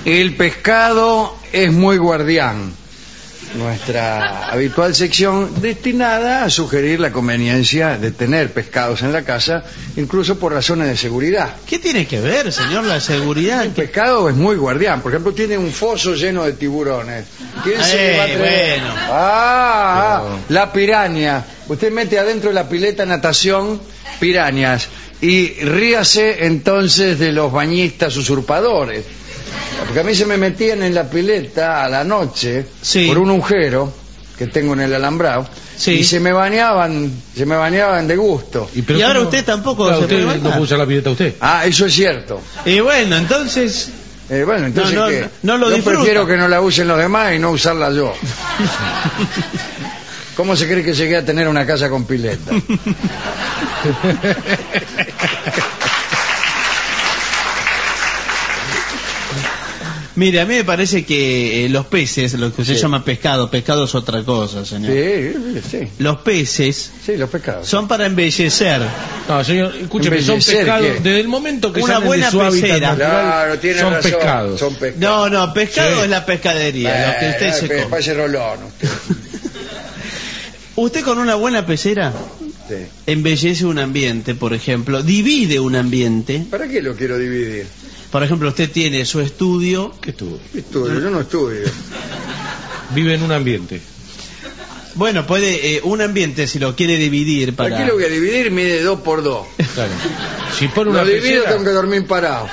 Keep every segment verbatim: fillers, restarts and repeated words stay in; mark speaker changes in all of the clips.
Speaker 1: El pescado es muy guardián. Nuestra habitual sección destinada a sugerir la conveniencia de tener pescados en la casa, incluso por razones de seguridad.
Speaker 2: ¿Qué tiene que ver, señor, la seguridad?
Speaker 1: El pescado es muy guardián. Por ejemplo, tiene un foso lleno de tiburones. ¿Quién se
Speaker 2: Eh,
Speaker 1: le va a traer?
Speaker 2: bueno.
Speaker 1: Ah,
Speaker 3: Pero-
Speaker 1: la piraña. Usted mete adentro de la pileta natación pirañas y ríase entonces de los bañistas usurpadores. Porque a mí se me metían en la pileta a la noche
Speaker 2: Sí.
Speaker 1: por un agujero que tengo en el alambrado
Speaker 2: Sí.
Speaker 1: y se me bañaban, se me bañaban de gusto.
Speaker 3: pero
Speaker 2: Y ahora
Speaker 3: ¿cómo?
Speaker 2: usted tampoco
Speaker 3: Claro,
Speaker 2: se
Speaker 3: usted
Speaker 2: puede
Speaker 3: no
Speaker 2: bañar.
Speaker 3: puede usar la pileta usted.
Speaker 1: Ah, eso es cierto.
Speaker 2: Y bueno, entonces...
Speaker 1: Eh, bueno, entonces
Speaker 2: No, no,
Speaker 1: ¿qué?
Speaker 2: no, no lo
Speaker 1: yo
Speaker 2: disfruta.
Speaker 1: prefiero que no la usen los demás y no usarla yo. ¿Cómo se cree que llegué a tener una casa con pileta?
Speaker 2: Mire, a mí me parece que eh, los peces, lo que usted
Speaker 1: Sí.
Speaker 2: llama pescado, pescado es otra cosa, señor.
Speaker 1: Sí, sí,
Speaker 2: Los peces
Speaker 1: sí, los pescados.
Speaker 2: son para embellecer.
Speaker 3: No, señor, escúcheme, son
Speaker 1: Embellecer,
Speaker 3: pescados.
Speaker 1: ¿qué?
Speaker 3: Desde el momento que
Speaker 2: Una
Speaker 3: salen
Speaker 2: buena
Speaker 3: de su hábitat
Speaker 2: pecera.
Speaker 3: natural,
Speaker 1: Claro, tiene
Speaker 3: son
Speaker 1: razón.
Speaker 3: pescados.
Speaker 1: Son pescados.
Speaker 2: No, no, pescado
Speaker 3: Sí.
Speaker 2: es la pescadería, lo que usted
Speaker 1: Eh,
Speaker 2: se
Speaker 1: pe-
Speaker 2: come.
Speaker 1: Parece rolón usted.
Speaker 2: Usted con una buena pecera
Speaker 1: Sí.
Speaker 2: embellece un ambiente, por ejemplo, divide un ambiente.
Speaker 1: ¿Para qué lo quiero dividir?
Speaker 2: Por ejemplo, usted tiene su estudio.
Speaker 3: ¿Qué estuvo?
Speaker 1: Estudio, yo no estudio.
Speaker 3: Vive en un ambiente.
Speaker 2: Bueno, puede eh, un ambiente si lo quiere dividir
Speaker 1: ¿Para
Speaker 2: para.
Speaker 1: qué lo voy a dividir? Mide dos por dos.
Speaker 3: Claro. Si pone una
Speaker 1: Lo divido,
Speaker 3: pecera,
Speaker 1: tengo que dormir parado.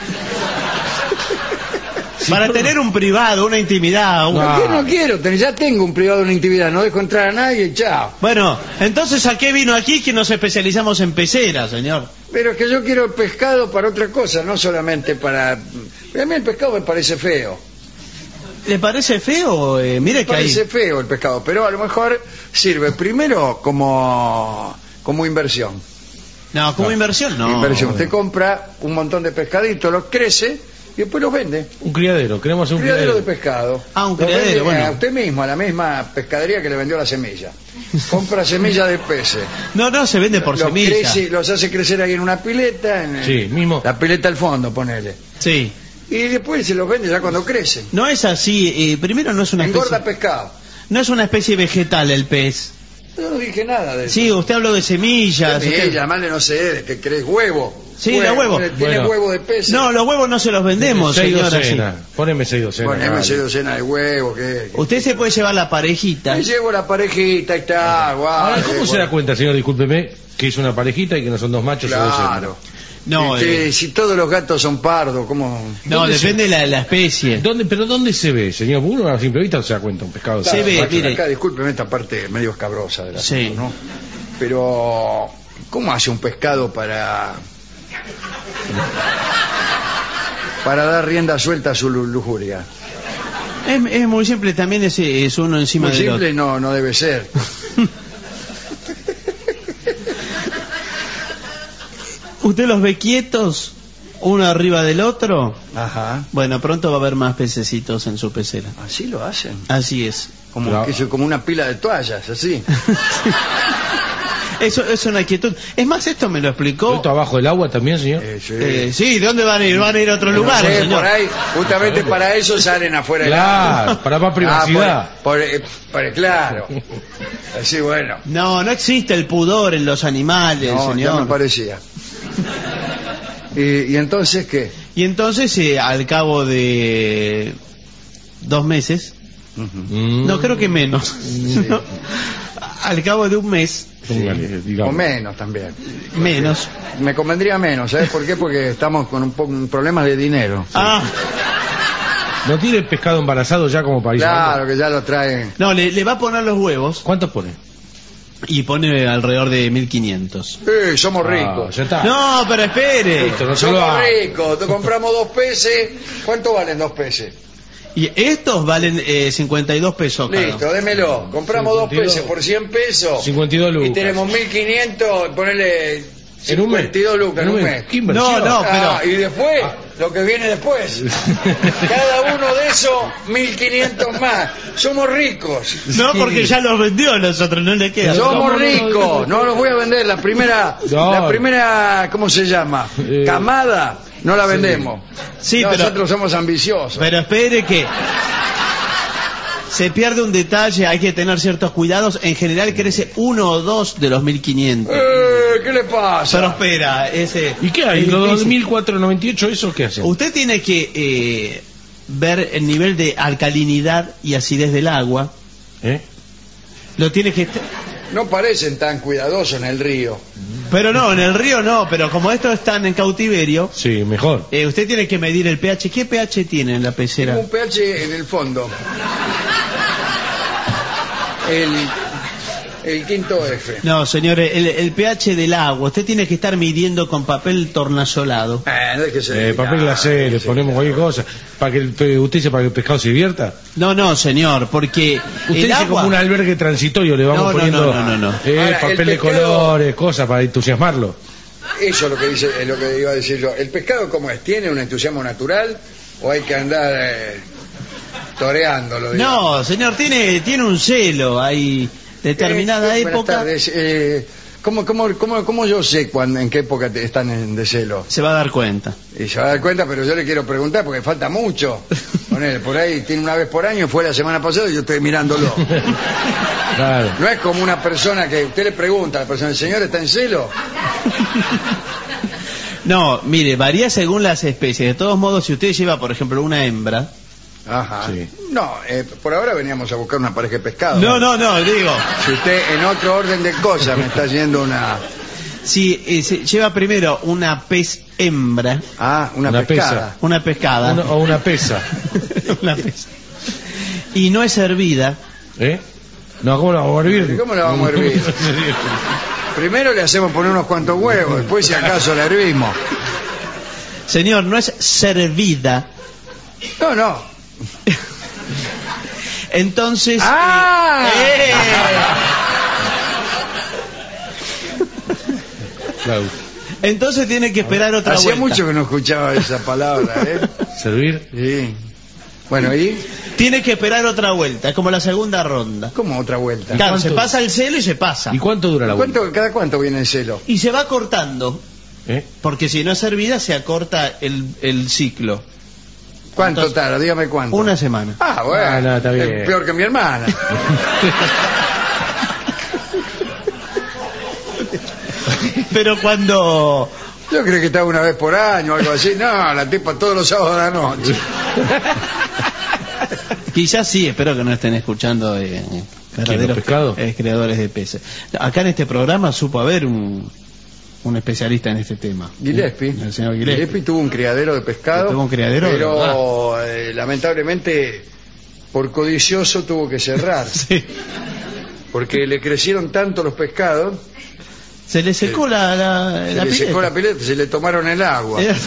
Speaker 2: Para tener un privado, una intimidad. un-
Speaker 3: No.
Speaker 1: ¿Por qué no quiero? Ten- Ya tengo un privado, una intimidad. No dejo entrar a nadie, chao.
Speaker 2: Bueno, entonces ¿a qué vino aquí que nos especializamos en peceras, señor?
Speaker 1: Pero es que yo quiero el pescado para otra cosa, no solamente para... A mí el pescado me parece feo.
Speaker 2: ¿Le parece feo? Eh, mire
Speaker 1: Me
Speaker 2: que hay...
Speaker 1: parece feo el pescado, pero a lo mejor sirve primero como, como inversión.
Speaker 2: No, como
Speaker 3: No.
Speaker 2: inversión no.
Speaker 1: inversión. Usted compra un montón de pescaditos, los crece y después los vende.
Speaker 3: un criadero, queremos hacer
Speaker 1: Un
Speaker 3: un
Speaker 1: criadero de
Speaker 3: criadero.
Speaker 1: pescado.
Speaker 2: Ah, un
Speaker 1: Lo
Speaker 2: criadero,
Speaker 1: vende
Speaker 2: bueno.
Speaker 1: a usted mismo, a la misma pescadería que le vendió la semilla. Compra semilla de peces.
Speaker 2: No, no, se vende por
Speaker 1: los,
Speaker 2: semilla.
Speaker 1: crece- los hace crecer ahí en una pileta. En el-
Speaker 3: Sí, mismo.
Speaker 1: La pileta al fondo, ponele.
Speaker 2: Sí.
Speaker 1: Y después se los vende ya cuando crecen.
Speaker 2: No es así. eh, primero no es una
Speaker 1: Engorda
Speaker 2: especie...
Speaker 1: pescado.
Speaker 2: No es una especie vegetal el pez.
Speaker 1: Yo no dije nada de eso.
Speaker 2: Sí, usted habló de semillas.
Speaker 1: Semilla,
Speaker 2: usted-
Speaker 1: llamarle no sé, de que crees huevo.
Speaker 2: Sí, los huevos.
Speaker 1: Tiene
Speaker 3: Bueno.
Speaker 1: huevo de pez.
Speaker 2: No, los huevos no se los vendemos,
Speaker 3: seis
Speaker 2: señora.
Speaker 3: docenas. Poneme seis docenas.
Speaker 1: Poneme
Speaker 3: vale.
Speaker 1: seis docenas de huevos. Que,
Speaker 2: Usted se puede llevar la parejita.
Speaker 1: Me llevo la parejita y está, guau.
Speaker 3: Ahora, ¿cómo
Speaker 1: eh,
Speaker 3: se da
Speaker 1: bueno.
Speaker 3: cuenta, señor? Discúlpeme, que es una parejita y que no son dos machos o dos
Speaker 1: Claro.
Speaker 3: hembras?
Speaker 2: No,
Speaker 1: Este,
Speaker 2: eh,
Speaker 1: si todos los gatos son pardos, ¿cómo?
Speaker 2: no,
Speaker 3: ¿dónde
Speaker 2: depende de la, la especie.
Speaker 3: ¿Dónde, ¿Pero dónde se ve, señor? Uno a simple vista no se da cuenta un pescado.
Speaker 2: Se ve,
Speaker 1: Macho,
Speaker 2: mire.
Speaker 1: Acá, discúlpeme esta parte medio escabrosa de la
Speaker 2: Sí.
Speaker 1: ¿no? Pero, ¿cómo hace un pescado para... para dar rienda suelta a su lu- lujuria?
Speaker 2: Es, es muy simple, también es, es uno encima
Speaker 1: Muy
Speaker 2: del
Speaker 1: simple no, no debe ser.
Speaker 2: otro. ¿Usted los ve quietos, uno arriba del otro?
Speaker 1: Ajá.
Speaker 2: Bueno, pronto va a haber más pececitos en su pecera.
Speaker 1: Así lo hacen.
Speaker 2: Así es.
Speaker 1: Como,
Speaker 3: Claro.
Speaker 1: que eso, como una pila de toallas, así.
Speaker 2: Eso es una quietud. Es más, esto me lo explicó.
Speaker 3: ¿Esto abajo del agua también, señor?
Speaker 1: Eh, sí.
Speaker 2: Eh, sí, ¿de dónde van a ir? Van a ir a otro
Speaker 1: No
Speaker 2: lugar,
Speaker 1: sé,
Speaker 2: señor.
Speaker 1: por ahí, justamente para eso salen afuera del agua.
Speaker 3: Claro, para más privacidad.
Speaker 1: Ah, por, por- eh, por- claro. Así, bueno.
Speaker 2: No, no existe el pudor en los animales,
Speaker 1: No, ya
Speaker 2: señor.
Speaker 1: me parecía. ¿Y, y entonces qué?
Speaker 2: Y entonces, eh, al cabo de dos meses,
Speaker 3: Mm.
Speaker 2: no creo que menos, ¿no? Al cabo de un mes,
Speaker 3: Póngale,
Speaker 1: O
Speaker 3: digamos.
Speaker 1: menos también.
Speaker 2: menos.
Speaker 1: Me convendría menos, ¿sabes por qué? Porque estamos con un poco problemas de dinero.
Speaker 2: Ah,
Speaker 3: ¿No tiene pescado embarazado ya como para ir
Speaker 1: Claro,
Speaker 3: llevando?
Speaker 1: que ya lo traen.
Speaker 2: no, le, le va a poner los huevos
Speaker 3: ¿Cuántos pone?
Speaker 2: y pone alrededor de mil quinientos.
Speaker 1: Eh, somos
Speaker 3: Ah,
Speaker 1: ricos.
Speaker 3: ya está.
Speaker 2: No, pero espere.
Speaker 3: Listo, no se lo
Speaker 1: Somos
Speaker 3: haga.
Speaker 1: ricos. Te compramos dos peces. ¿Cuánto valen dos peces?
Speaker 2: Y estos valen eh, cincuenta y dos pesos cada.
Speaker 1: Listo, démelo. Compramos dos
Speaker 3: cincuenta y dos.
Speaker 1: peces por cien pesos.
Speaker 3: cincuenta y dos lucas.
Speaker 1: Y tenemos mil quinientos, ponele
Speaker 3: En un mes.
Speaker 1: cincuenta y dos lucas en un mes.
Speaker 3: ¿Qué inversión?
Speaker 2: No, no.
Speaker 1: Ah,
Speaker 2: pero-
Speaker 1: y después, lo que viene después. Cada uno de esos, mil quinientos más. Somos ricos.
Speaker 2: No, porque ya los vendió a nosotros, no le queda.
Speaker 1: Somos
Speaker 3: no, no,
Speaker 1: ricos.
Speaker 3: no,
Speaker 1: No los voy a vender. La primera,
Speaker 3: No.
Speaker 1: la primera, ¿cómo se llama?
Speaker 3: Eh.
Speaker 1: Camada no la vendemos.
Speaker 2: Sí,
Speaker 1: Nosotros
Speaker 2: pero,
Speaker 1: somos ambiciosos.
Speaker 2: pero espere que se pierde un detalle, hay que tener ciertos cuidados. En general crece uno o dos de los mil quinientos.
Speaker 1: Eh, ¿Qué le pasa?
Speaker 2: Pero espera, ese...
Speaker 3: ¿Y qué hay?
Speaker 2: es
Speaker 3: ¿Los
Speaker 2: difícil.
Speaker 3: dos mil cuatrocientos noventa y ocho esos qué hacen?
Speaker 2: Usted tiene que eh, ver el nivel de alcalinidad y acidez del agua.
Speaker 3: ¿Eh?
Speaker 2: Lo tiene que...
Speaker 1: No parecen tan cuidadosos en el río.
Speaker 2: Pero no, en el río no, pero como estos están en cautiverio,
Speaker 3: Sí, mejor.
Speaker 2: eh, usted tiene que medir el pH. ¿Qué pH tiene en la pecera?
Speaker 1: Tengo un pH en el fondo. El, el quinto F.
Speaker 2: No, señores, el, el pH del agua, usted tiene que estar midiendo con papel tornasolado.
Speaker 1: Eh, déjese
Speaker 3: Eh, papel
Speaker 1: de-
Speaker 3: glacé, le
Speaker 1: sí.
Speaker 3: ponemos cualquier cosa. Para que el, pe- usted dice para que el pescado se divierta.
Speaker 2: No, no, señor, porque
Speaker 3: Usted
Speaker 2: el
Speaker 3: dice
Speaker 2: agua...
Speaker 3: como un albergue transitorio, le vamos
Speaker 2: No, no,
Speaker 3: poniendo
Speaker 2: no, no, no, no.
Speaker 3: eh,
Speaker 1: Ahora, el
Speaker 3: papel de
Speaker 1: pescado-
Speaker 3: colores, cosas para entusiasmarlo.
Speaker 1: Eso es lo que dice, es lo que iba a decir yo. ¿El pescado cómo es? ¿Tiene un entusiasmo natural o hay que andar eh, toreándolo? digamos?
Speaker 2: No, señor, tiene, tiene un celo, hay determinada
Speaker 1: Eh, buenas
Speaker 2: época...
Speaker 1: tardes. Eh, ¿cómo, cómo, cómo, ¿Cómo yo sé cuándo, en qué época te- están en descelo?
Speaker 2: Se va a dar cuenta.
Speaker 1: Y se va a dar cuenta, pero yo le quiero preguntar porque falta mucho. Ponele, por ahí tiene una vez por año, fue la semana pasada y yo estoy mirándolo.
Speaker 3: Claro.
Speaker 1: No es como una persona que usted le pregunta a la persona, ¿el señor está en celo?
Speaker 2: No, mire, varía según las especies. De todos modos, si usted lleva, por ejemplo, una hembra...
Speaker 1: Ajá.
Speaker 3: Sí.
Speaker 1: No, eh, por ahora veníamos a buscar una pareja de pescado.
Speaker 2: No, no, no, digo...
Speaker 1: Si usted en otro orden de cosas me está yendo una...
Speaker 2: Si eh, se lleva primero una pez hembra,
Speaker 1: Ah, una,
Speaker 3: Una
Speaker 1: pescada.
Speaker 3: pesa.
Speaker 2: una pescada...
Speaker 3: Una- o una pesa.
Speaker 2: una pesa. Y no es hervida...
Speaker 3: ¿Eh? No, ¿cómo la vamos a hervir?
Speaker 1: ¿Cómo la vamos a hervir? Primero le hacemos poner unos cuantos huevos, después si acaso la hervimos.
Speaker 2: Señor, no es servida.
Speaker 1: No, no.
Speaker 2: Entonces...
Speaker 1: ¡Ah!
Speaker 2: eh,
Speaker 3: Claro.
Speaker 2: eh, entonces tiene que esperar otra
Speaker 1: Hacía
Speaker 2: vuelta.
Speaker 1: mucho que no escuchaba esa palabra, ¿eh?
Speaker 3: ¿Servir?
Speaker 1: Sí. Bueno, ¿y?
Speaker 2: Tiene que esperar otra vuelta, es como la segunda ronda.
Speaker 1: ¿Cómo otra vuelta?
Speaker 2: Claro,
Speaker 3: cuánto?
Speaker 2: se pasa el celo y se pasa.
Speaker 3: ¿Y cuánto dura la vuelta?
Speaker 1: ¿Cuánto, ¿Cada cuánto viene el celo?
Speaker 2: Y se va cortando,
Speaker 3: ¿Eh?
Speaker 2: porque si no es servida se acorta el, el ciclo.
Speaker 1: ¿Cuánto
Speaker 2: Entonces,
Speaker 1: tarda? Dígame cuánto.
Speaker 2: Una semana.
Speaker 1: Ah, bueno.
Speaker 3: Ah, no, está bien.
Speaker 1: Es peor que mi hermana.
Speaker 2: Pero cuando...
Speaker 1: Yo creo que estaba una vez por año o algo así. No, la tipa todos los sábados de la noche.
Speaker 2: Quizás sí, espero que no estén escuchando eh, verdaderos
Speaker 3: pescados?
Speaker 2: eh, creadores de peces. Acá en este programa supo haber un, un especialista en este tema.
Speaker 1: Gillespie.
Speaker 2: El señor Gillespie.
Speaker 1: tuvo un criadero de pescado.
Speaker 2: Tuvo un criadero de
Speaker 1: Pero eh, lamentablemente por codicioso tuvo que cerrar.
Speaker 2: Sí.
Speaker 1: Porque le crecieron tanto los pescados,
Speaker 2: Se le secó la, la,
Speaker 1: se
Speaker 2: la
Speaker 1: le secó
Speaker 2: pileta.
Speaker 1: la pileta, se le tomaron el agua.
Speaker 2: Era,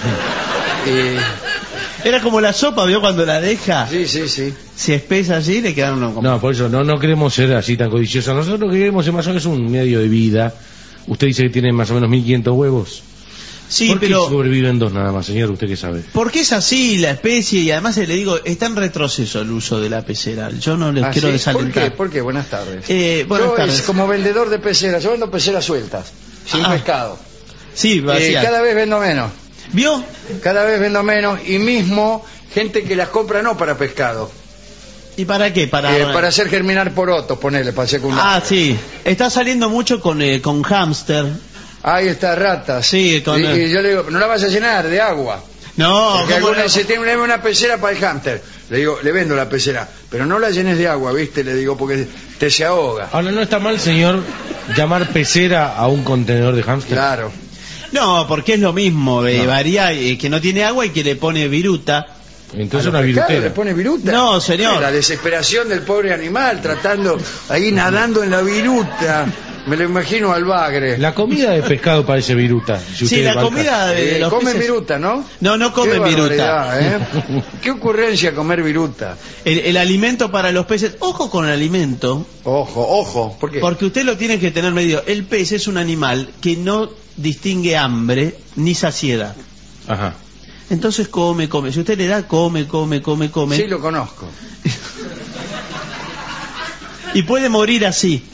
Speaker 1: Y-
Speaker 2: era como la sopa, ¿vio? Cuando la deja,
Speaker 1: sí, sí, sí.
Speaker 2: se espesa allí y le quedaron unos como...
Speaker 3: No, por eso no, no queremos ser así tan codiciosos. Nosotros lo que queremos es más o menos un medio de vida. Usted dice que tiene más o menos mil quinientos huevos.
Speaker 2: Sí,
Speaker 3: ¿Por qué
Speaker 2: pero...
Speaker 3: sobreviven dos nada más, señor? ¿Usted qué sabe?
Speaker 2: Porque es así la especie y además le digo, está en retroceso el uso de la pecera. Yo no les
Speaker 1: Ah,
Speaker 2: quiero
Speaker 1: sí.
Speaker 2: desalentar.
Speaker 1: ¿Por qué? ¿Por qué? Buenas tardes.
Speaker 2: Eh, buenas
Speaker 1: Yo
Speaker 2: tardes.
Speaker 1: es como vendedor de peceras, yo vendo peceras sueltas, sin
Speaker 2: Ah,
Speaker 1: pescado.
Speaker 2: Sí,
Speaker 1: Eh,
Speaker 2: vacía.
Speaker 1: cada vez vendo menos,
Speaker 2: ¿Vio?
Speaker 1: cada vez vendo menos y mismo gente que las compra no para pescado,
Speaker 2: ¿Y para qué? Para...
Speaker 1: eh, para hacer germinar porotos, ponerle para secundar.
Speaker 2: Ah, sí. Está saliendo mucho con, eh, con hámster.
Speaker 1: Ahí está, ratas.
Speaker 2: Sí, con-
Speaker 1: y, y yo le digo, no la vas a llenar de agua.
Speaker 2: No,
Speaker 1: Porque
Speaker 2: ¿cómo
Speaker 1: alguna
Speaker 2: no?
Speaker 1: dice, tiene una- una pecera para el hámster. Le digo, le vendo la pecera, pero no la llenes de agua, ¿viste? Le digo, porque te se ahoga.
Speaker 3: Ahora, ¿no está mal, señor, llamar pecera a un contenedor de hámster?
Speaker 1: Claro.
Speaker 2: No, porque es lo mismo. eh,
Speaker 3: No.
Speaker 2: varía eh, que no tiene agua y que le pone viruta.
Speaker 3: Entonces
Speaker 1: ¿A
Speaker 3: una
Speaker 1: los pescados
Speaker 3: virutera.
Speaker 1: ¿Le pone viruta?
Speaker 2: No, señor.
Speaker 1: La desesperación del pobre animal tratando, ahí nadando en la viruta. Me lo imagino al bagre.
Speaker 3: La comida de pescado parece viruta. Si
Speaker 2: Sí,
Speaker 3: usted
Speaker 2: la
Speaker 3: va al
Speaker 2: comida de
Speaker 1: Eh,
Speaker 2: los
Speaker 1: comen
Speaker 2: peces-
Speaker 1: viruta, ¿no?
Speaker 2: No, no comen
Speaker 1: Qué
Speaker 2: viruta.
Speaker 1: barbaridad, ¿eh? Qué ocurrencia comer viruta.
Speaker 2: El, el alimento para los peces. Ojo con el alimento,
Speaker 1: Ojo, ojo. ¿Por qué?
Speaker 2: porque usted lo tiene que tener medido. El pez es un animal que no distingue hambre ni saciedad.
Speaker 3: Ajá.
Speaker 2: Entonces come, come. Si usted le da, come, come, come, come.
Speaker 1: Sí, lo conozco.
Speaker 2: Y puede morir así.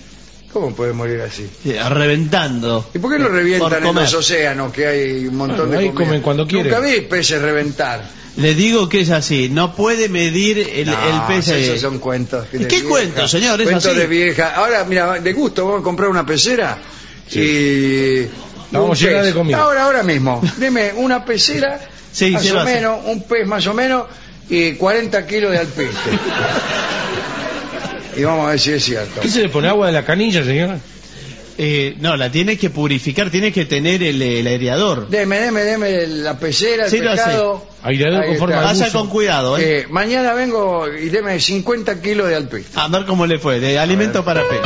Speaker 1: ¿Cómo puede morir así?
Speaker 2: Sí, reventando.
Speaker 1: ¿Y por qué no
Speaker 2: Por
Speaker 1: revientan en
Speaker 2: comer.
Speaker 1: los océanos, que hay un montón de
Speaker 3: Ahí
Speaker 1: comida?
Speaker 3: comen cuando quieren.
Speaker 1: Nunca vi peces reventar.
Speaker 2: Le digo que es así, no puede medir el,
Speaker 1: No,
Speaker 2: el pez.
Speaker 1: esos son cuentos.
Speaker 2: ¿Y
Speaker 1: de
Speaker 2: qué
Speaker 1: vieja.
Speaker 2: cuentos, señor? Es
Speaker 1: Cuentos
Speaker 2: así.
Speaker 1: de vieja. Ahora, mira, de gusto, vamos a comprar una pecera y...
Speaker 3: La vamos
Speaker 1: un
Speaker 3: a llenar
Speaker 1: pez.
Speaker 3: de comida.
Speaker 1: Ahora, ahora mismo. Deme una pecera,
Speaker 2: Sí,
Speaker 1: más
Speaker 2: sí lo
Speaker 1: o
Speaker 2: hace.
Speaker 1: menos, un pez más o menos, y cuarenta kilos de alpiste. Y vamos a ver si es cierto.
Speaker 3: ¿Qué se le pone agua de la canilla, señora?
Speaker 2: Eh, no, la tiene que purificar, tiene que tener el, el aireador.
Speaker 1: Deme, deme, deme la pecera, el
Speaker 2: Sí, lo hace.
Speaker 1: pescado.
Speaker 3: Aireador
Speaker 1: Ahí
Speaker 3: con forma
Speaker 1: está.
Speaker 3: de
Speaker 2: Vaya
Speaker 3: buzo.
Speaker 2: con cuidado, ¿eh?
Speaker 1: Eh, mañana vengo y deme cincuenta kilos de alpiste.
Speaker 2: A ver cómo le fue, de alimento para pez.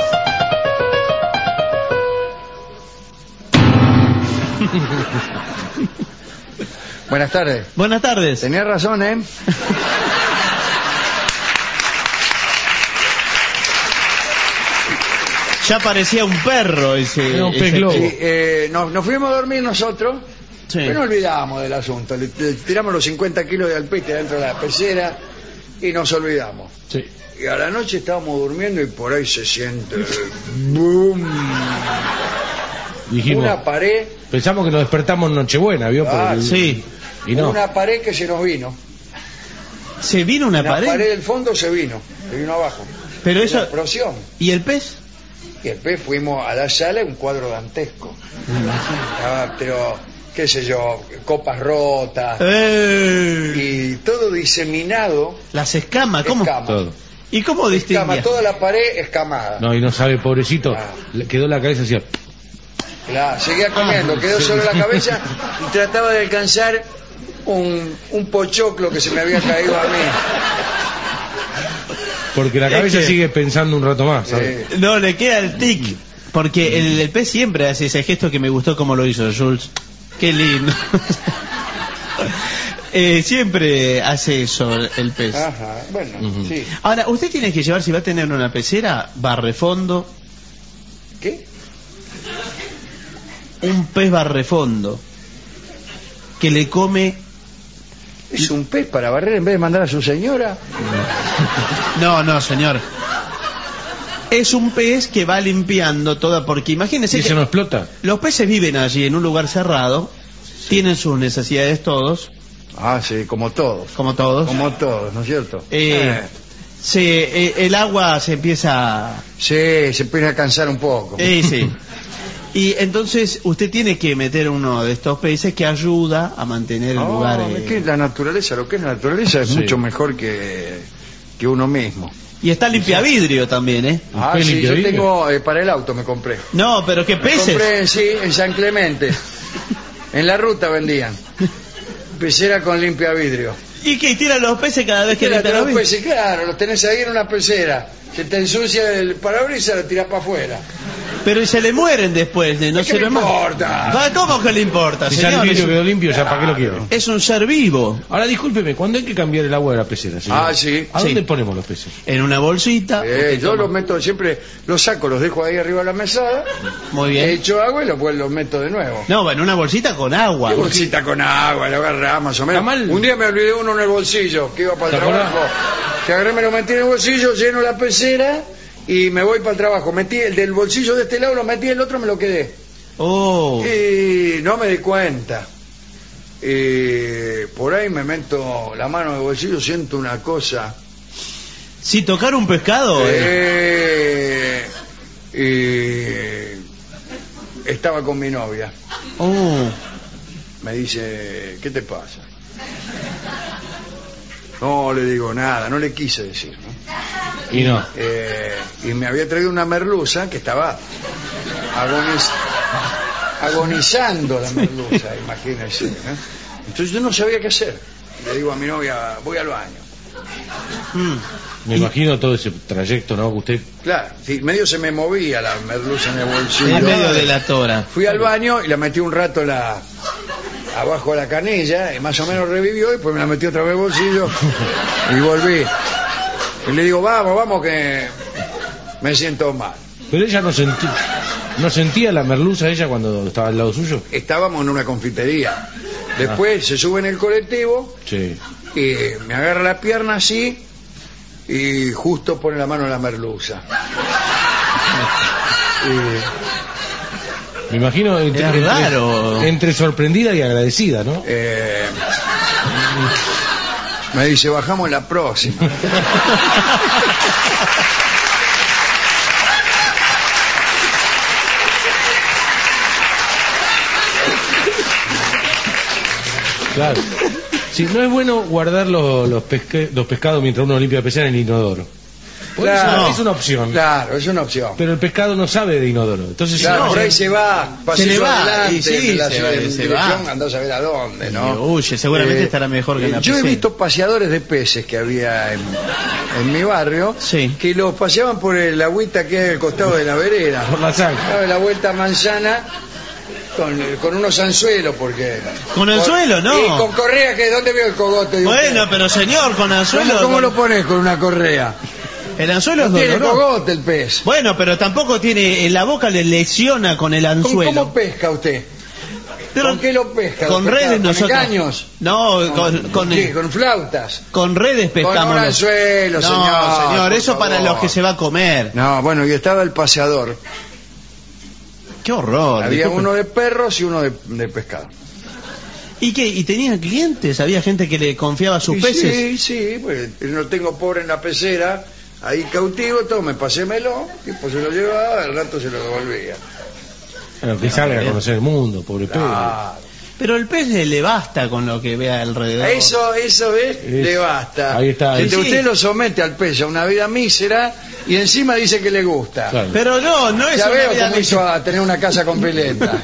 Speaker 1: Buenas tardes.
Speaker 2: Buenas tardes.
Speaker 1: Tenía razón, ¿eh?
Speaker 2: Ya parecía un perro ese.
Speaker 3: Era un pez
Speaker 2: ese
Speaker 3: globo.
Speaker 1: Sí, eh, nos, nos fuimos a dormir nosotros,
Speaker 2: Sí.
Speaker 1: pero no olvidamos del asunto. Le, le tiramos los cincuenta kilos de alpiste dentro de la pecera y nos olvidamos.
Speaker 3: Sí.
Speaker 1: Y a la noche estábamos durmiendo y por ahí se siente ¡boom!
Speaker 3: Dijimos,
Speaker 1: Una pared,
Speaker 3: pensamos que nos despertamos en Nochebuena, ¿vio? Por
Speaker 1: Ah,
Speaker 3: el-
Speaker 2: Sí.
Speaker 3: Y no.
Speaker 1: una pared que se nos vino.
Speaker 2: ¿Se vino una
Speaker 1: La
Speaker 2: pared?
Speaker 1: pared del fondo se vino, se vino abajo.
Speaker 2: Pero
Speaker 1: La
Speaker 2: eso.
Speaker 1: explosión.
Speaker 2: ¿Y el pez?
Speaker 1: Y después fuimos a la sala, un cuadro dantesco. Ah, pero, qué sé yo, copas rotas
Speaker 2: ¡Eh!
Speaker 1: y todo diseminado.
Speaker 2: Las escamas, ¿cómo?
Speaker 1: Escamas.
Speaker 3: Todo.
Speaker 2: ¿Y cómo distingue?
Speaker 1: Escama, toda la pared escamada.
Speaker 3: No, y no sabe, pobrecito.
Speaker 1: Ah.
Speaker 3: Le quedó la cabeza así.
Speaker 1: Claro, seguía comiendo, quedó solo la cabeza y trataba de alcanzar un, un pochoclo que se me había caído a mí.
Speaker 3: Porque la
Speaker 2: Es
Speaker 3: cabeza
Speaker 2: que-
Speaker 3: sigue pensando un rato más, ¿sabes?
Speaker 1: Eh,
Speaker 2: No, le queda el tic. Porque el, el pez siempre hace ese gesto que me gustó como lo hizo Jules. Qué lindo. Eh, siempre hace eso el pez.
Speaker 1: ajá, bueno,
Speaker 3: Ujú.
Speaker 1: sí.
Speaker 2: Ahora, usted tiene que llevar, si va a tener una pecera, barrefondo,
Speaker 1: ¿Qué?
Speaker 2: un pez barrefondo, que le come...
Speaker 1: ¿Es un pez para barrer en vez de mandar a su señora?
Speaker 2: No, no, señor. Es un pez que va limpiando toda, porque imagínese
Speaker 3: ¿Y
Speaker 2: que
Speaker 3: eso no explota?
Speaker 2: los peces viven allí en un lugar cerrado, tienen sus necesidades todos,
Speaker 1: Ah, sí, como todos.
Speaker 2: como todos.
Speaker 1: Como todos, ¿no es cierto?
Speaker 2: Eh, se, eh, el agua se empieza...
Speaker 1: Sí, se empieza a cansar un poco.
Speaker 2: Eh, sí. Y entonces usted tiene que meter uno de estos peces que ayuda a mantener el
Speaker 1: No,
Speaker 2: lugar. eh,
Speaker 1: es que la naturaleza, lo que es la naturaleza es
Speaker 3: Sí.
Speaker 1: mucho mejor que, que uno mismo.
Speaker 2: Y está limpiavidrio también, ¿eh?
Speaker 3: ¿Un
Speaker 1: Ah,
Speaker 3: pez
Speaker 1: sí, yo
Speaker 3: limpiavidrio?
Speaker 1: tengo, eh, para el auto me compré.
Speaker 2: No, pero ¿qué
Speaker 1: Me
Speaker 2: peces?
Speaker 1: compré, sí, en San Clemente. En la ruta vendían. Pecera con limpia vidrio.
Speaker 2: ¿Y qué? ¿Tiran los peces cada vez que
Speaker 1: Tírate
Speaker 2: limpian
Speaker 1: los
Speaker 2: los peces?
Speaker 1: peces, claro, los tenés ahí en una pecera. Se te ensucia el parabrisas, lo tirás para afuera.
Speaker 2: Pero y se le mueren después, de no
Speaker 1: ¿Qué
Speaker 2: se
Speaker 1: me
Speaker 2: lo más.
Speaker 1: importa?
Speaker 2: Va, ¿cómo que le importa,
Speaker 3: Si ya el
Speaker 2: señor? Es
Speaker 3: vidrio
Speaker 2: un,
Speaker 3: quedó limpio, ya para qué lo quiero.
Speaker 2: es un ser vivo.
Speaker 3: Ahora, discúlpeme, ¿cuándo hay que cambiar el agua de la pecera, señor?
Speaker 1: Ah, sí.
Speaker 3: ¿A
Speaker 2: Sí.
Speaker 3: dónde ponemos los peces?
Speaker 2: En una bolsita.
Speaker 1: Eh,
Speaker 2: usted
Speaker 1: yo
Speaker 2: toma.
Speaker 1: los meto siempre, los saco, los dejo ahí arriba de la mesada,
Speaker 2: Muy bien.
Speaker 1: echo agua y los, pues, los meto de nuevo.
Speaker 2: No, en una bolsita con agua.
Speaker 1: ¿Qué bolsita con agua? Lo agarrás más o menos.
Speaker 3: Está mal.
Speaker 1: Un día me olvidé uno en el bolsillo, que iba para el
Speaker 3: ¿Te acordás?
Speaker 1: trabajo. Que agarré, me lo metí en el bolsillo, lleno la pecera y me voy para el trabajo. Metí el del bolsillo de este lado, lo metí, el otro me lo quedé.
Speaker 2: Oh.
Speaker 1: Y no me di cuenta. Y por ahí me meto la mano en el bolsillo, siento una cosa.
Speaker 2: Si tocar un pescado. eh.
Speaker 1: Eh, y estaba con mi novia.
Speaker 2: Oh.
Speaker 1: Me dice, ¿qué te pasa? No le digo nada, no le quise decir, ¿no?
Speaker 3: Y no.
Speaker 1: Eh, y me había traído una merluza que estaba agoniz- agonizando la merluza, imagínense, ¿no? Entonces yo no sabía qué hacer. Le digo a mi novia, voy al baño.
Speaker 2: Mm.
Speaker 3: Me imagino todo ese trayecto, ¿no? Que usted...
Speaker 1: Claro, sí, medio se me movía la merluza en el bolsillo.
Speaker 2: En medio de la tora.
Speaker 1: Fui al baño y la metí un rato la abajo de la canilla y más o menos revivió y después me la metí otra vez en el bolsillo y volví. Y le digo, vamos, vamos que me siento mal.
Speaker 3: Pero ella no sentía, no sentía la merluza ella cuando estaba al lado suyo.
Speaker 1: Estábamos en una confitería. Después se sube en el colectivo
Speaker 3: Sí.
Speaker 1: y me agarra la pierna así y justo pone la mano en la merluza.
Speaker 3: Me imagino entre,
Speaker 2: Es
Speaker 3: entre-
Speaker 2: raro.
Speaker 3: entre sorprendida y agradecida, ¿no?
Speaker 1: Eh, me dice, bajamos la próxima.
Speaker 3: Claro. Sí, no es bueno guardar los, los, pesque- los pescados mientras uno limpia la pecera en el inodoro. Por eso
Speaker 1: Claro.
Speaker 3: es una opción.
Speaker 1: Claro, es una opción.
Speaker 3: Pero el pescado no sabe de inodoro. Entonces, si
Speaker 1: Claro,
Speaker 3: no,
Speaker 1: por ahí se va, pasillo
Speaker 2: le va,
Speaker 1: adelante,
Speaker 2: y sí,
Speaker 1: en la
Speaker 2: se va,
Speaker 1: en
Speaker 2: se
Speaker 1: dirección,
Speaker 2: va.
Speaker 1: andá a saber a dónde,
Speaker 2: Y
Speaker 1: ¿no?
Speaker 2: huye, seguramente estará mejor que en la
Speaker 1: Yo he
Speaker 2: pecera.
Speaker 1: visto paseadores de peces que había en, en mi barrio,
Speaker 2: Sí.
Speaker 1: que los paseaban por el agüita que hay al costado de la vereda.
Speaker 3: por la zanja.
Speaker 1: Daba la vuelta a manzana con, con unos anzuelos, porque...
Speaker 2: ¿Con anzuelo, no?
Speaker 1: Y con correa, que ¿dónde veo el cogote de un
Speaker 2: Bueno,
Speaker 1: pez?
Speaker 2: pero señor, con anzuelo...
Speaker 1: ¿Cómo, cómo
Speaker 2: con-
Speaker 1: lo pones con una correa?
Speaker 2: El anzuelo
Speaker 1: No
Speaker 2: es
Speaker 1: tiene
Speaker 2: doloroso.
Speaker 1: cogote el pez.
Speaker 2: Bueno, pero tampoco tiene... En la boca le lesiona con el
Speaker 1: ¿Cómo,
Speaker 2: anzuelo.
Speaker 1: cómo pesca usted?
Speaker 2: Pero-
Speaker 1: ¿Con qué lo pesca?
Speaker 2: Con
Speaker 1: ¿Lo pesca
Speaker 2: redes
Speaker 1: con
Speaker 2: nosotros...
Speaker 1: engaños?
Speaker 2: No, con, con,
Speaker 1: ¿Qué? ¿Con flautas?
Speaker 2: con redes pescamos.
Speaker 1: Con un
Speaker 2: los-
Speaker 1: anzuelo,
Speaker 2: no,
Speaker 1: señor,
Speaker 2: señor,
Speaker 1: por
Speaker 2: eso para
Speaker 1: favor.
Speaker 2: los que se va a comer.
Speaker 1: No, bueno, y estaba el paseador.
Speaker 2: Qué horror.
Speaker 1: Había
Speaker 2: disculpe.
Speaker 1: uno de perros y uno de, de pescado.
Speaker 2: ¿Y qué? ¿Y tenían clientes? ¿Había gente que le confiaba sus
Speaker 1: Y
Speaker 2: peces?
Speaker 1: Sí, sí, pues no tengo pobre en la pecera, ahí cautivo, tome, pasémelo, y pues se lo llevaba, al rato se lo devolvía.
Speaker 3: Bueno, que salga a conocer el mundo, pobre pez.
Speaker 1: Ah,
Speaker 2: Pero el pez le basta con lo que vea alrededor.
Speaker 1: eso, eso es,
Speaker 3: Es-
Speaker 1: le basta.
Speaker 3: ahí está, ahí.
Speaker 1: Si
Speaker 2: Sí.
Speaker 1: usted lo somete al pez a una vida mísera y encima dice que le gusta.
Speaker 3: Claro.
Speaker 2: Pero no, no es
Speaker 1: Ya
Speaker 2: una
Speaker 1: veo
Speaker 2: vida
Speaker 1: cómo hizo
Speaker 2: mísera.
Speaker 1: a tener una casa con pileta.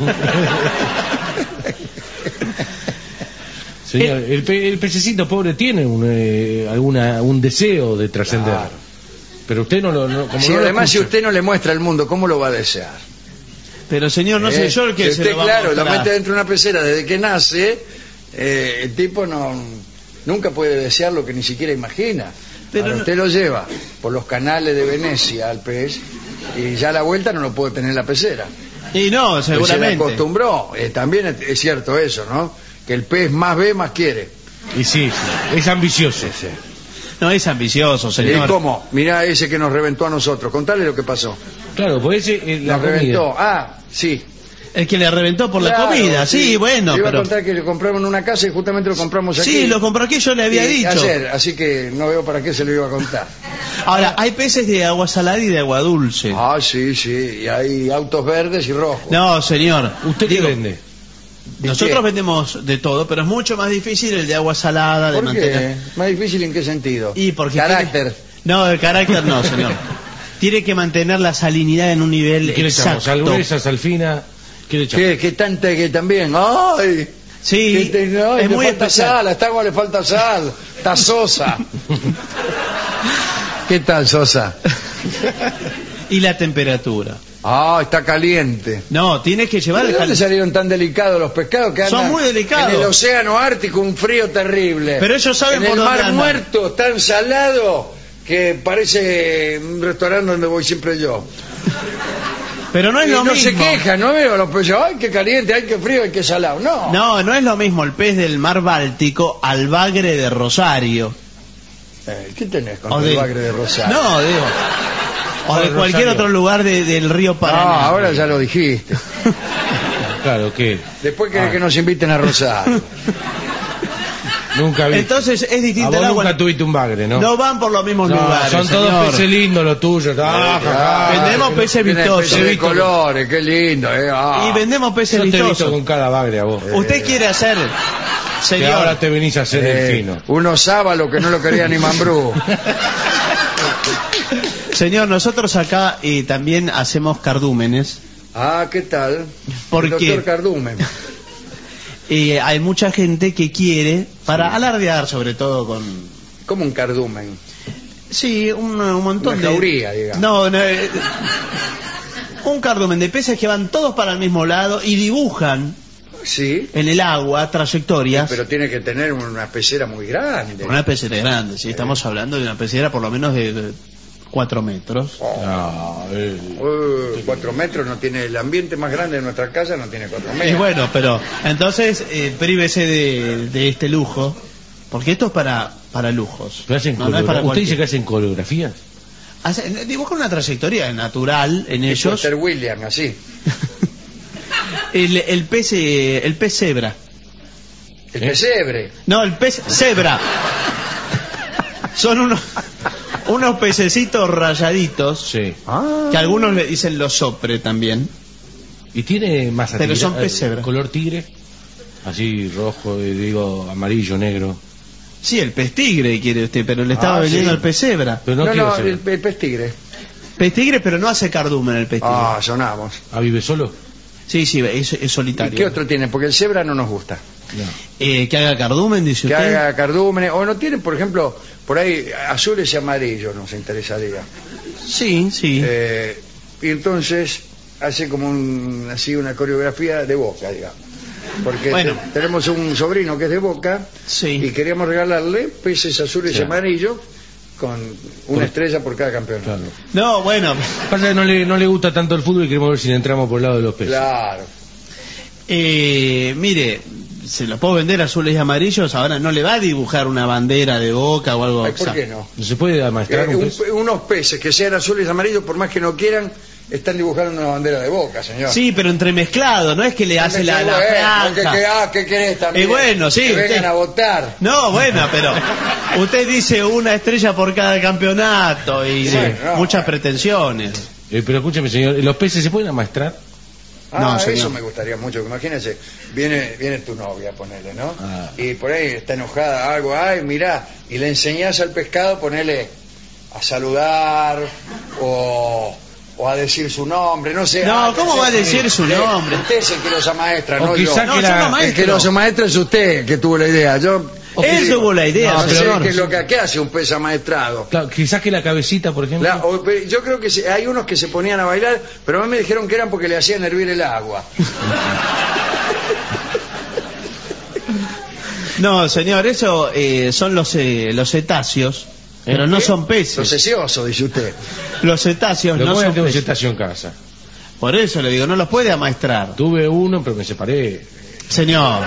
Speaker 3: Señor, el, pe- el pececito pobre tiene un, eh, alguna, un deseo de trascender.
Speaker 1: Claro.
Speaker 3: Pero usted no lo... No, como
Speaker 1: Si
Speaker 3: no lo
Speaker 1: además si
Speaker 3: escucha.
Speaker 1: usted no le muestra el mundo, ¿cómo lo va a desear?
Speaker 2: Pero señor, no
Speaker 1: Eh,
Speaker 2: sé yo el que
Speaker 1: si
Speaker 2: se
Speaker 1: usted,
Speaker 2: lo va
Speaker 1: claro,
Speaker 2: a
Speaker 1: lo
Speaker 2: mostrar.
Speaker 1: mete dentro de una pecera desde que nace, eh, el tipo no nunca puede desear lo que ni siquiera imagina.
Speaker 2: Pero
Speaker 1: Ahora
Speaker 2: no-
Speaker 1: usted lo lleva por los canales de Venecia al pez y ya a la vuelta no lo puede tener en la pecera.
Speaker 2: Y no,
Speaker 1: Pues se le
Speaker 2: seguramente.
Speaker 1: acostumbró. Eh, también es, es cierto eso, ¿no? Que el pez más ve, más quiere.
Speaker 3: Y sí, sí, es ambicioso.
Speaker 2: No es ambicioso,
Speaker 1: ¿Y
Speaker 2: señor.
Speaker 1: cómo? Mirá ese que nos reventó a nosotros. Contale lo que pasó.
Speaker 3: Claro, pues ese, eh, la
Speaker 1: Nos
Speaker 3: comida.
Speaker 1: reventó. Ah, sí.
Speaker 2: El que le reventó por la
Speaker 1: Claro,
Speaker 2: comida, sí, bueno,
Speaker 1: Le iba
Speaker 2: pero...
Speaker 1: a contar que lo compramos en una casa y justamente lo compramos aquí.
Speaker 2: Sí, lo compró aquí, yo le había
Speaker 1: Sí,
Speaker 2: dicho.
Speaker 1: ayer, así que no veo para qué se lo iba a contar.
Speaker 2: Ahora, hay peces de agua salada y de agua dulce.
Speaker 1: Ah, sí, sí, y hay autos verdes y rojos.
Speaker 2: No, señor.
Speaker 3: ¿Usted qué
Speaker 2: Digo,
Speaker 3: vende?
Speaker 2: Nosotros
Speaker 1: qué?
Speaker 2: vendemos de todo, pero es mucho más difícil el de agua salada, de
Speaker 1: ¿Por
Speaker 2: mantener.
Speaker 1: qué? ¿Más difícil en qué sentido?
Speaker 2: Y porque
Speaker 1: Carácter.
Speaker 2: tiene- No, el carácter no, señor. Tiene que mantener la salinidad en un nivel
Speaker 3: ¿Qué le echamos?
Speaker 2: exacto.
Speaker 3: ¿Salguresa, salfina? ¿Qué le echamos?
Speaker 1: ¿Qué, qué tanta que también? ¡Ay!
Speaker 2: Sí,
Speaker 1: Que te- no,
Speaker 2: es
Speaker 1: le
Speaker 2: muy
Speaker 1: falta
Speaker 2: especial.
Speaker 1: sal, a esta agua le falta sal. Está sosa. ¿Qué tal, Sosa?
Speaker 2: Y la temperatura.
Speaker 1: Ah, está caliente.
Speaker 2: No, tiene que llevar
Speaker 1: ¿De
Speaker 2: el
Speaker 1: dónde
Speaker 2: cal-
Speaker 1: salieron tan delicados los pescados que
Speaker 2: Son
Speaker 1: andan
Speaker 2: muy delicados.
Speaker 1: en el océano Ártico, un frío terrible?
Speaker 2: Pero ellos saben
Speaker 1: en
Speaker 2: por
Speaker 1: el
Speaker 2: dónde
Speaker 1: mar
Speaker 2: andan.
Speaker 1: Muerto, tan salado que parece un restaurante donde voy siempre yo.
Speaker 2: Pero no es
Speaker 1: Y
Speaker 2: lo
Speaker 1: no
Speaker 2: mismo.
Speaker 1: se quejan, no veo los peces, ay, qué caliente, ay, qué frío, ay, qué salado. No.
Speaker 2: No, no es lo mismo el pez del mar Báltico al bagre de Rosario.
Speaker 1: Eh, ¿Qué tenés con
Speaker 2: O
Speaker 1: el
Speaker 2: del-
Speaker 1: bagre de Rosario?
Speaker 2: No, digo. O de
Speaker 3: Rosario.
Speaker 2: cualquier otro lugar de- del río
Speaker 1: No,
Speaker 2: Paraná.
Speaker 1: ahora ya lo dijiste.
Speaker 3: Claro, ¿qué?
Speaker 1: Después querés
Speaker 3: Ah.
Speaker 1: que nos inviten a Rosario.
Speaker 3: Nunca vi.
Speaker 2: Entonces es
Speaker 3: A
Speaker 2: distinto
Speaker 3: vos
Speaker 2: el agua.
Speaker 3: nunca tuviste un bagre, ¿no?
Speaker 2: No van por los mismos
Speaker 3: No,
Speaker 2: lugares.
Speaker 3: son todos
Speaker 2: señor.
Speaker 3: peces lindos los tuyos. Ah, ja, ja.
Speaker 2: Vendemos peces
Speaker 1: Tiene
Speaker 2: vistosos.
Speaker 1: peces de
Speaker 3: vistosos.
Speaker 1: colores, qué lindo. Eh. Ah.
Speaker 2: Y vendemos peces
Speaker 3: Yo te he visto
Speaker 2: vistosos.
Speaker 3: con cada bagre a vos.
Speaker 2: Usted quiere hacer,
Speaker 3: Que
Speaker 2: señor,
Speaker 3: ahora te venís a hacer
Speaker 1: Eh,
Speaker 3: el fino.
Speaker 1: unos sábalos que no lo quería ni Mambrú.
Speaker 2: señor, nosotros acá eh, también hacemos cardúmenes.
Speaker 1: Ah, ¿qué tal?
Speaker 2: ¿Por
Speaker 1: El
Speaker 2: qué?
Speaker 1: doctor Cardumen.
Speaker 2: Eh, hay mucha gente que quiere, para alardear sobre todo con...
Speaker 1: ¿Cómo un cardumen?
Speaker 2: Sí, un, un montón
Speaker 1: Una
Speaker 2: de...
Speaker 1: jauría, digamos.
Speaker 2: No, no, eh, un cardumen de peces que van todos para el mismo lado y dibujan
Speaker 1: Sí,
Speaker 2: en el agua trayectorias.
Speaker 1: pero tiene que tener una pecera muy grande.
Speaker 2: Una pecera grande, sí, estamos hablando de una pecera por lo menos de, de cuatro metros.
Speaker 1: Oh,
Speaker 3: No, eh,
Speaker 1: uh, cuatro metros no tiene, el ambiente más grande de nuestra casa no tiene cuatro
Speaker 2: Y
Speaker 1: metros.
Speaker 2: bueno, pero entonces eh, prívese de, de este lujo, porque esto es para para lujos.
Speaker 3: pero hacen
Speaker 2: No, no es
Speaker 3: coreogra-
Speaker 2: para
Speaker 3: ¿Usted dice
Speaker 2: cualquier-
Speaker 3: que hacen coreografías?
Speaker 2: Hace, dibuja una trayectoria natural en ellos.
Speaker 1: Sir William, así.
Speaker 2: El, el pez, eh, el pez cebra.
Speaker 1: El pesebre.
Speaker 2: No, el pez cebra. Son unos, unos pececitos rayaditos.
Speaker 3: Sí.
Speaker 2: Que algunos le dicen los sopre también.
Speaker 3: ¿Y tiene más
Speaker 2: Pero son pez cebra.
Speaker 3: color tigre? Así rojo, eh, digo, amarillo, negro.
Speaker 2: Sí, el pez tigre quiere usted, pero le estaba
Speaker 1: Ah,
Speaker 2: vendiendo
Speaker 1: sí.
Speaker 2: el pez cebra.
Speaker 3: Pero no,
Speaker 1: No,
Speaker 3: quiero
Speaker 1: no,
Speaker 3: cebra.
Speaker 1: el, el pez tigre.
Speaker 2: Pez tigre, pero no hace cardumen el pez tigre.
Speaker 1: Ah, sonamos.
Speaker 3: ¿Ah, vive solo?
Speaker 2: Sí, sí, es, es
Speaker 1: ¿Y
Speaker 2: solitario.
Speaker 1: qué otro tiene? Porque el cebra no nos gusta.
Speaker 3: No.
Speaker 2: Eh, que haga cardumen, dice
Speaker 1: Que
Speaker 2: usted.
Speaker 1: haga cardúmenes. O no tiene, por ejemplo, por ahí azules y amarillos nos interesaría.
Speaker 2: Sí, sí.
Speaker 1: Eh, y entonces hace como un, así una coreografía de Boca, digamos. Porque
Speaker 2: Bueno.
Speaker 1: te- tenemos un sobrino que es de Boca
Speaker 2: Sí.
Speaker 1: y queríamos regalarle peces azules y
Speaker 3: Claro.
Speaker 1: amarillos con una
Speaker 3: Por-
Speaker 1: estrella por cada campeón.
Speaker 3: Claro.
Speaker 2: No, bueno.
Speaker 3: Pasa que no le, no le gusta tanto el fútbol y queremos ver si le entramos por el lado de los peces.
Speaker 1: Claro.
Speaker 2: Eh, mire, se lo puedo vender azules y amarillos. Ahora no le va a dibujar una bandera de Boca o algo
Speaker 1: Ay, ¿por
Speaker 2: o sea,
Speaker 1: qué no?
Speaker 3: ¿No se puede amaestrar
Speaker 1: Eh,
Speaker 3: un
Speaker 1: un-
Speaker 3: pez?
Speaker 1: unos peces que sean azules y amarillos, por más que no quieran, están dibujando una bandera de Boca, señor.
Speaker 2: Sí, pero entremezclado, no es que le hace la, la
Speaker 1: Bueno,
Speaker 2: franja.
Speaker 1: ¿qué, qué, ah, ¿qué querés también?
Speaker 2: Y bueno, sí,
Speaker 1: Que vengan
Speaker 2: usted-
Speaker 1: a votar.
Speaker 2: No, bueno, pero usted dice una estrella por cada campeonato y
Speaker 1: Sí,
Speaker 2: de
Speaker 1: no,
Speaker 2: muchas
Speaker 1: bueno.
Speaker 2: pretensiones.
Speaker 3: Eh, pero escúcheme, señor, ¿los peces se pueden amaestrar?
Speaker 1: Ah,
Speaker 2: No,
Speaker 1: eso
Speaker 2: señor.
Speaker 1: me gustaría mucho. Imagínese, viene viene tu novia, ponele, ¿no?
Speaker 3: Ah.
Speaker 1: Y por ahí está enojada, algo, ay, mirá, y le enseñás al pescado, ponele a saludar o, o a decir su nombre, no sé.
Speaker 2: No,
Speaker 1: ah,
Speaker 2: ¿cómo
Speaker 1: usted-
Speaker 2: va a decir su
Speaker 1: usted-
Speaker 2: nombre?
Speaker 1: Usted es el que los amaestra,
Speaker 3: O
Speaker 1: no
Speaker 3: quizá
Speaker 1: yo.
Speaker 3: que
Speaker 2: No,
Speaker 3: la-
Speaker 2: yo no
Speaker 1: El
Speaker 2: maestro.
Speaker 1: que los amaestra es usted, que tuvo la idea. Yo,
Speaker 2: Él tuvo la idea,
Speaker 1: no sé
Speaker 2: señor.
Speaker 1: qué es lo que ¿qué hace un pez amaestrado.
Speaker 3: Claro, quizás que la cabecita, por ejemplo.
Speaker 1: La- o- pero yo creo que se- hay unos que se ponían a bailar, pero a mí me dijeron que eran porque le hacían hervir el agua.
Speaker 2: No, señor, eso eh, son los eh, los cetáceos, pero no
Speaker 1: ¿Qué?
Speaker 2: son peces.
Speaker 1: Los cesiosos, dice usted.
Speaker 2: Los cetáceos
Speaker 3: Lo
Speaker 2: no
Speaker 3: bueno
Speaker 2: son
Speaker 3: es que tengo
Speaker 2: peces.
Speaker 3: cetáceo en casa.
Speaker 2: Por eso le digo, no los puede amaestrar.
Speaker 3: Tuve uno, pero me separé.
Speaker 2: Señor,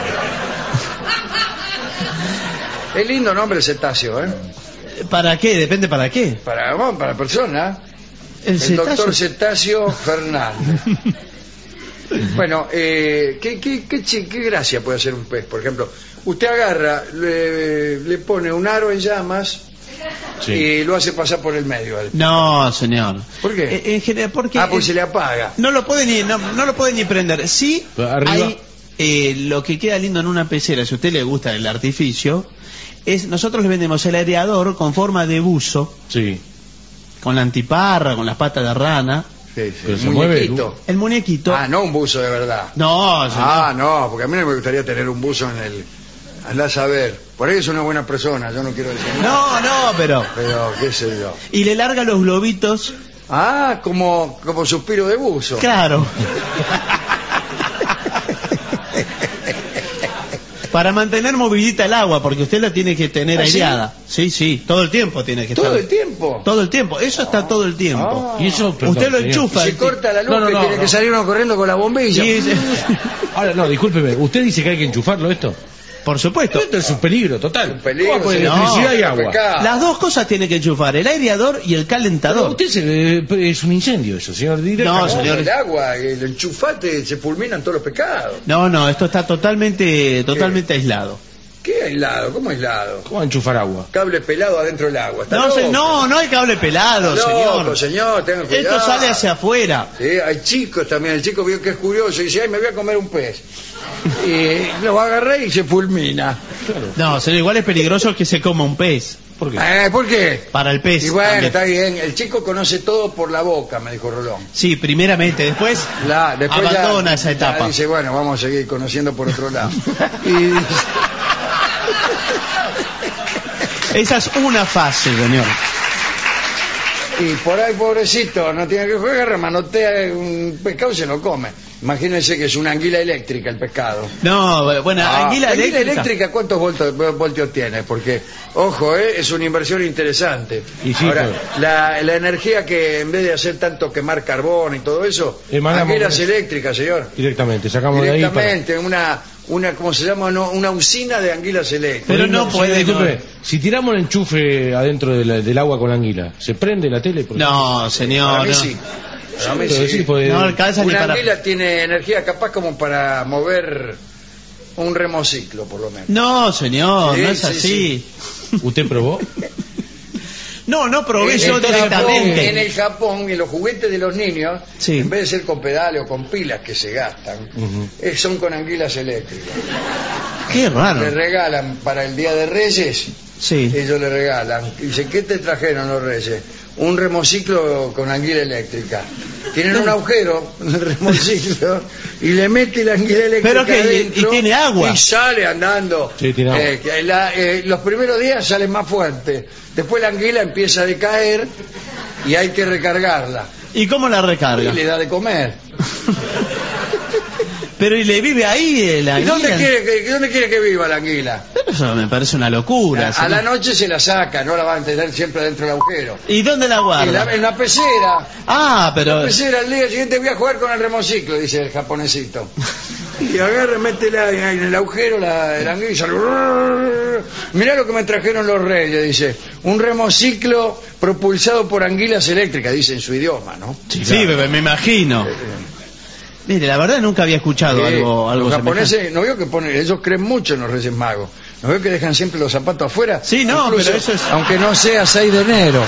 Speaker 1: Es lindo nombre el cetáceo, ¿eh?
Speaker 2: ¿para qué? Depende para qué.
Speaker 1: Para, bueno, para persona.
Speaker 2: El,
Speaker 1: El
Speaker 2: cetáceo-
Speaker 1: doctor Cetáceo Fernández. Bueno, eh, ¿qué, qué, qué, chi- qué gracia puede hacer un pez? Por ejemplo, usted agarra, le, le pone un aro en llamas
Speaker 3: Sí.
Speaker 1: y lo hace pasar por el medio. al-
Speaker 2: No, señor.
Speaker 1: ¿Por qué?
Speaker 2: Eh, En general, porque
Speaker 1: Ah, pues
Speaker 2: eh,
Speaker 1: se le apaga.
Speaker 2: no lo puede ni no, no lo puede ni prender. Sí,
Speaker 3: Pero arriba-
Speaker 2: hay eh, lo que queda lindo en una pecera, si a usted le gusta el artificio, es nosotros le vendemos el aireador con forma de buzo,
Speaker 3: Sí.
Speaker 2: con la antiparra, con las patas de rana,
Speaker 1: Sí, sí.
Speaker 3: Pero se
Speaker 1: Un
Speaker 3: mueve,
Speaker 1: muñequito.
Speaker 2: el muñequito.
Speaker 1: Ah, no un buzo de verdad.
Speaker 2: No, señor.
Speaker 1: Ah, no, porque a mí no me gustaría tener un buzo en el... Andá a saber. Por ahí es una buena persona, yo no quiero decir nada.
Speaker 2: No, no, pero
Speaker 1: Pero, qué sé yo.
Speaker 2: y le larga los globitos,
Speaker 1: Ah, como, como suspiro de buzo.
Speaker 2: claro. Para mantener movidita el agua, porque usted la tiene que tener
Speaker 1: ¿Ah, sí?
Speaker 2: aireada. Sí, sí, todo el tiempo tiene que
Speaker 1: ¿Todo
Speaker 2: estar.
Speaker 1: el tiempo?
Speaker 2: Todo el tiempo, eso está todo el tiempo.
Speaker 1: Ah.
Speaker 3: Y eso, perdón,
Speaker 2: Usted lo
Speaker 3: señor.
Speaker 2: enchufa.
Speaker 1: Se
Speaker 2: el-
Speaker 1: corta la luz
Speaker 3: No, no,
Speaker 1: que
Speaker 3: no,
Speaker 1: tiene
Speaker 3: no.
Speaker 1: que salir uno corriendo con la bombilla.
Speaker 2: Sí, sí.
Speaker 3: Ahora, no, discúlpeme. ¿Usted dice que hay que enchufarlo esto?
Speaker 2: Por supuesto.
Speaker 3: Esto es un peligro total.
Speaker 1: Un peligro,
Speaker 3: ¿Cómo puede
Speaker 1: señor.
Speaker 3: electricidad y
Speaker 1: No,
Speaker 3: agua?
Speaker 1: pecado.
Speaker 2: Las dos cosas tiene que enchufar, el aireador y el
Speaker 3: Pero
Speaker 2: calentador.
Speaker 3: usted se, eh, es un incendio eso, señor. Directamente.
Speaker 2: No,
Speaker 1: No,
Speaker 2: señor.
Speaker 1: el agua, el enchufate, se fulminan todos los pecados.
Speaker 2: No, no, esto está totalmente, totalmente aislado.
Speaker 1: ¿Qué aislado? ¿Cómo aislado?
Speaker 3: ¿Cómo va a enchufar agua?
Speaker 1: Cable pelado adentro del agua. ¿Está
Speaker 2: No,
Speaker 1: loco?
Speaker 2: se- no, no hay cable pelado,
Speaker 1: Está loco,
Speaker 2: señor.
Speaker 1: señor, tenga cuidado.
Speaker 2: Esto sale hacia afuera.
Speaker 1: Sí, hay chicos también. El chico vio que es curioso y dice, ay, me voy a comer un pez. Y lo agarré y se fulmina.
Speaker 2: No, señor, igual es peligroso que se coma un pez.
Speaker 3: ¿Por qué?
Speaker 1: Eh, ¿Por qué?
Speaker 2: Para el pez.
Speaker 1: Y bueno,
Speaker 2: también.
Speaker 1: está bien. El chico conoce todo por la boca, me dijo Rolón.
Speaker 2: Sí, primeramente, después,
Speaker 1: La- después ya-
Speaker 2: abandona esa
Speaker 1: ya
Speaker 2: etapa.
Speaker 1: dice, bueno, vamos a seguir conociendo por otro lado. Y
Speaker 2: Esa es una fase, señor.
Speaker 1: Y por ahí, pobrecito, no tiene que jugar, remanotea un pescado y se lo come. Imagínense que es una anguila eléctrica el pescado.
Speaker 2: No, bueno,
Speaker 1: Ah,
Speaker 2: anguila
Speaker 1: la
Speaker 2: eléctrica.
Speaker 1: ¿cuántos voltios, voltios tiene? Porque, ojo, eh, es una inversión interesante.
Speaker 3: Y sí,
Speaker 1: Ahora,
Speaker 3: pues.
Speaker 1: la, la energía que en vez de hacer tanto quemar carbón y todo eso,
Speaker 3: Emanamos-
Speaker 1: anguilas eléctricas, señor.
Speaker 3: Directamente, sacamos de ahí para...
Speaker 1: Directamente, una, una, ¿cómo se llama? No, una usina de anguilas eléctricas.
Speaker 2: Pero no
Speaker 3: Sí,
Speaker 2: puede,
Speaker 3: disculpe, si tiramos el enchufe adentro de la- del agua con la anguila, ¿se prende la tele? Por
Speaker 2: No,
Speaker 1: Para
Speaker 2: señor.
Speaker 1: mí
Speaker 2: No,
Speaker 1: sí. Para mí
Speaker 3: Pero
Speaker 1: sí.
Speaker 3: sí, puede-
Speaker 2: no alcanza ni
Speaker 1: Una
Speaker 2: para.
Speaker 1: anguila tiene energía capaz como para mover un remociclo, por lo menos.
Speaker 2: No, señor,
Speaker 1: Sí,
Speaker 2: no es
Speaker 1: sí,
Speaker 2: así.
Speaker 3: ¿Usted probó?
Speaker 2: No, no probé
Speaker 1: En
Speaker 2: yo
Speaker 1: el Japón,
Speaker 2: directamente.
Speaker 1: en el Japón, en los juguetes de los niños,
Speaker 2: Sí.
Speaker 1: en vez de ser con pedales o con pilas que se gastan,
Speaker 3: Ujú.
Speaker 1: eh, son con anguilas eléctricas.
Speaker 2: Qué raro.
Speaker 1: Le regalan para el Día de Reyes,
Speaker 2: Sí.
Speaker 1: ellos le regalan. Dice, ¿qué te trajeron los Reyes? Un remociclo con anguila eléctrica. Tienen un agujero en el remociclo y le mete la anguila eléctrica
Speaker 2: Pero que- y-
Speaker 1: adentro
Speaker 2: y tiene agua.
Speaker 1: y sale andando.
Speaker 3: Sí, tiene agua.
Speaker 1: Eh, que la- eh, los primeros días sale más fuerte. Después la anguila empieza a decaer y hay que recargarla.
Speaker 2: ¿Y cómo la recarga?
Speaker 1: Y le da de comer.
Speaker 2: Pero y le vive ahí la
Speaker 1: ¿Y dónde
Speaker 2: anguila?
Speaker 1: quiere, que, dónde quiere que viva la anguila?
Speaker 2: Pero eso me parece una locura.
Speaker 1: A
Speaker 2: señor.
Speaker 1: la noche se la saca, no la va a tener siempre dentro del agujero.
Speaker 2: ¿Y dónde la
Speaker 1: En
Speaker 2: guarda?
Speaker 1: la, en la pecera.
Speaker 2: Ah,
Speaker 1: En la
Speaker 2: pero.
Speaker 1: pecera, al día siguiente voy a jugar con el remociclo, dice el japonesito. Y agarra, métela en el agujero la, la anguila y sale. Mirá lo que me trajeron los reyes, dice. Un remociclo propulsado por anguilas eléctricas, dice en su idioma, ¿no?
Speaker 2: Sí, me, me imagino. Mire, la verdad nunca había escuchado
Speaker 1: Eh,
Speaker 2: algo, algo
Speaker 1: los
Speaker 2: semejante.
Speaker 1: japoneses, no veo que ponen, ellos creen mucho en los Reyes Magos. No veo que dejan siempre los zapatos afuera.
Speaker 2: Sí, no,
Speaker 1: Incluso,
Speaker 2: pero eso es-
Speaker 1: aunque no sea seis de enero.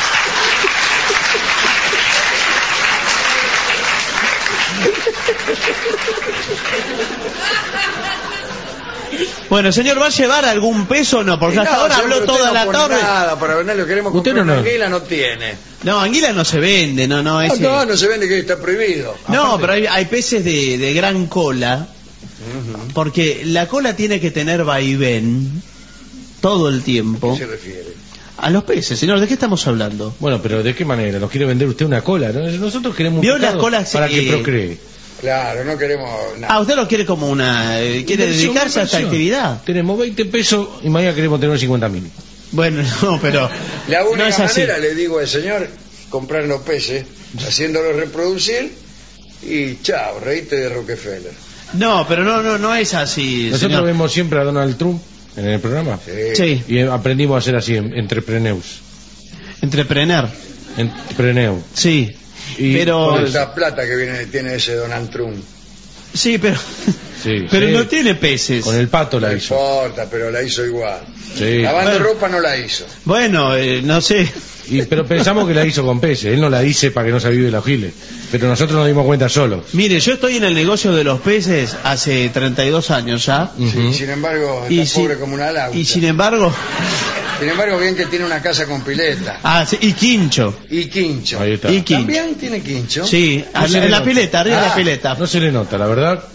Speaker 2: Bueno, señor, ¿va a llevar algún peso o no? Porque hasta
Speaker 1: No,
Speaker 2: ahora
Speaker 1: siempre
Speaker 2: habló
Speaker 1: usted
Speaker 2: toda
Speaker 1: no
Speaker 2: la
Speaker 1: pone
Speaker 2: tarde.
Speaker 1: Nada, para venderlo queremos
Speaker 3: Usted
Speaker 1: comprar
Speaker 3: no,
Speaker 1: una
Speaker 3: no.
Speaker 1: anguila, no tiene.
Speaker 2: No, anguila no se vende, no, no, ese...
Speaker 1: No, no se vende, que está prohibido.
Speaker 2: No, pero hay, hay peces de, de gran cola, porque la cola tiene que tener vaivén todo el
Speaker 1: ¿A
Speaker 2: tiempo.
Speaker 1: qué se refiere?
Speaker 2: A los peces, señor, ¿de qué estamos hablando?
Speaker 3: Bueno, pero ¿de qué manera? ¿Nos quiere vender usted una cola? ¿no? Nosotros queremos un
Speaker 2: ¿Vio las
Speaker 3: pescado
Speaker 2: colas,
Speaker 3: para que
Speaker 2: eh,
Speaker 3: procree.
Speaker 1: Claro, no queremos nada.
Speaker 2: Ah, usted lo quiere como una... eh, ¿Quiere
Speaker 3: Inversión,
Speaker 2: dedicarse a esta
Speaker 3: inversión.
Speaker 2: actividad?
Speaker 3: Tenemos veinte pesos y mañana queremos tener cincuenta mil.
Speaker 2: Bueno, no, pero...
Speaker 1: La única
Speaker 2: no es así.
Speaker 1: manera, le digo al señor, comprar los peces, haciéndolos reproducir y chao, reíte de Rockefeller.
Speaker 2: No, pero no, no, no es así,
Speaker 3: Nosotros
Speaker 2: señor.
Speaker 3: vemos siempre a Donald Trump en el programa
Speaker 2: Sí,
Speaker 3: y aprendimos a hacer así, en- entrepreneus.
Speaker 2: entrepreneur.
Speaker 3: Entrepreneu.
Speaker 2: Sí,
Speaker 3: Y
Speaker 2: pero...
Speaker 3: por
Speaker 1: Esa plata que viene tiene ese Donald Trump.
Speaker 2: Sí, pero...
Speaker 3: Sí,
Speaker 2: pero
Speaker 3: sí.
Speaker 2: no tiene peces.
Speaker 3: Con el pato
Speaker 1: No
Speaker 3: la hizo.
Speaker 1: importa, pero la hizo igual.
Speaker 3: Sí.
Speaker 1: Lavando
Speaker 2: Bueno.
Speaker 1: ropa no la hizo.
Speaker 2: Bueno, eh, no sé.
Speaker 3: Y, pero pensamos que la hizo con peces. Él no la dice para que no se avive los giles. Pero nosotros nos dimos cuenta solos.
Speaker 2: Mire, yo estoy en el negocio de los peces hace treinta y dos años ya.
Speaker 1: Sí,
Speaker 3: Ujú.
Speaker 1: sin embargo,
Speaker 2: Y,
Speaker 1: está
Speaker 2: si-
Speaker 1: pobre como una laucha.
Speaker 2: y sin embargo...
Speaker 1: Sin embargo, bien que tiene una casa con pileta.
Speaker 2: Ah, sí, y quincho.
Speaker 1: Y quincho.
Speaker 3: Ahí está.
Speaker 2: Y quincho.
Speaker 1: ¿También tiene quincho?
Speaker 2: Sí,
Speaker 3: No
Speaker 2: en
Speaker 3: se le
Speaker 2: la
Speaker 3: nota.
Speaker 2: pileta, arriba de
Speaker 1: Ah,
Speaker 2: la pileta.
Speaker 3: No se le nota, la verdad.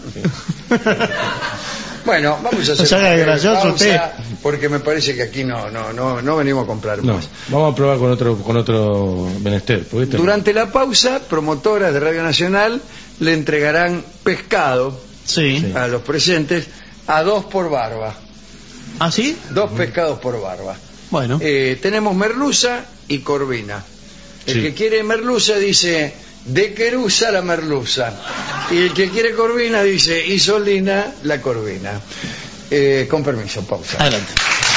Speaker 1: Bueno, vamos a hacer
Speaker 2: se haga
Speaker 1: una breve
Speaker 2: gracioso
Speaker 1: pausa,
Speaker 2: usted.
Speaker 1: porque me parece que aquí no, no, no, no venimos a comprar
Speaker 3: No,
Speaker 1: más.
Speaker 3: vamos a probar con otro con otro menester. porque este-
Speaker 1: Durante la pausa, promotoras de Radio Nacional le entregarán pescado
Speaker 2: Sí.
Speaker 1: a los presentes a dos por barba.
Speaker 2: ¿Ah, sí?
Speaker 1: Dos pescados por barba.
Speaker 2: Bueno.
Speaker 1: Eh, tenemos merluza y corvina. El
Speaker 3: Sí.
Speaker 1: que quiere merluza dice de querusa la merluza. Y el que quiere corvina dice Isolina la corvina. Eh, con permiso, pausa.
Speaker 2: Adelante.